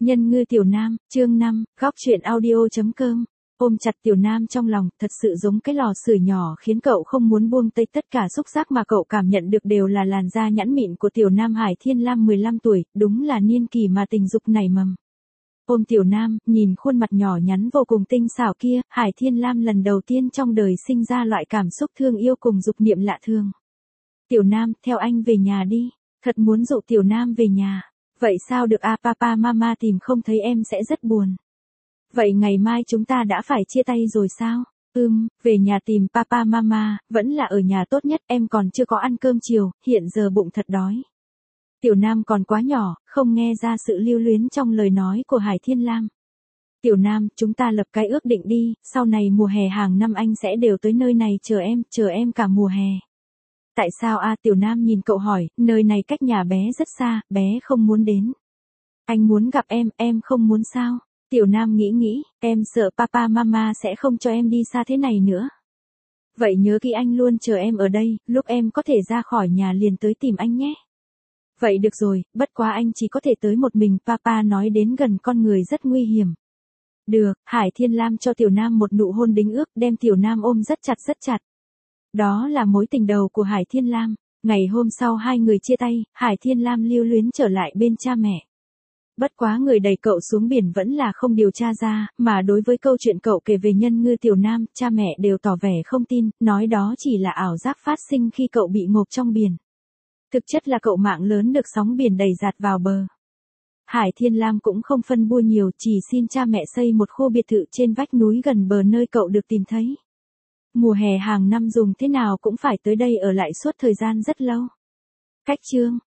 Nhân ngư Tiểu Nam, chương 5, góc truyện audio.com. Ôm chặt Tiểu Nam trong lòng, thật sự giống cái lò sưởi nhỏ khiến cậu không muốn buông tay. Tất cả xúc giác mà cậu cảm nhận được đều là làn da nhẵn mịn của Tiểu Nam Hải Thiên Lam 15 tuổi, đúng là niên kỳ mà tình dục nảy mầm. Ôm Tiểu Nam, nhìn khuôn mặt nhỏ nhắn vô cùng tinh xảo kia, Hải Thiên Lam lần đầu tiên trong đời sinh ra loại cảm xúc thương yêu cùng dục niệm lạ thường. Tiểu Nam, theo anh về nhà đi. Thật muốn dụ Tiểu Nam về nhà. Vậy sao được à, papa mama tìm không thấy em sẽ rất buồn. Vậy ngày mai chúng ta đã phải chia tay rồi sao? Về nhà tìm papa mama, vẫn là ở nhà tốt nhất, em còn chưa có ăn cơm chiều, hiện giờ bụng thật đói. Tiểu Nam còn quá nhỏ, không nghe ra sự lưu luyến trong lời nói của Hải Thiên Lam. Tiểu Nam, chúng ta lập cái ước định đi, sau này mùa hè hàng năm anh sẽ đều tới nơi này chờ em cả mùa hè. Tại sao à? Tiểu Nam nhìn cậu hỏi, nơi này cách nhà bé rất xa, bé không muốn đến. Anh muốn gặp em không muốn sao? Tiểu Nam nghĩ, em sợ papa mama sẽ không cho em đi xa thế này nữa. Vậy nhớ kỹ anh luôn chờ em ở đây, lúc em có thể ra khỏi nhà liền tới tìm anh nhé. Vậy được rồi, bất quá anh chỉ có thể tới một mình, papa nói đến gần con người rất nguy hiểm. Được, Hải Thiên Lam cho Tiểu Nam một nụ hôn đính ước, đem Tiểu Nam ôm rất chặt. Đó là mối tình đầu của Hải Thiên Lam. Ngày hôm sau hai người chia tay, Hải Thiên Lam lưu luyến trở lại bên cha mẹ. Bất quá người đẩy cậu xuống biển vẫn là không điều tra ra, mà đối với câu chuyện cậu kể về nhân ngư Tiểu Nam, cha mẹ đều tỏ vẻ không tin, nói đó chỉ là ảo giác phát sinh khi cậu bị ngộp trong biển. Thực chất là cậu mạng lớn được sóng biển đẩy dạt vào bờ. Hải Thiên Lam cũng không phân bua nhiều, chỉ xin cha mẹ xây một khu biệt thự trên vách núi gần bờ nơi cậu được tìm thấy. Mùa hè hàng năm dùng thế nào cũng phải tới đây ở lại suốt thời gian rất lâu. Cách chương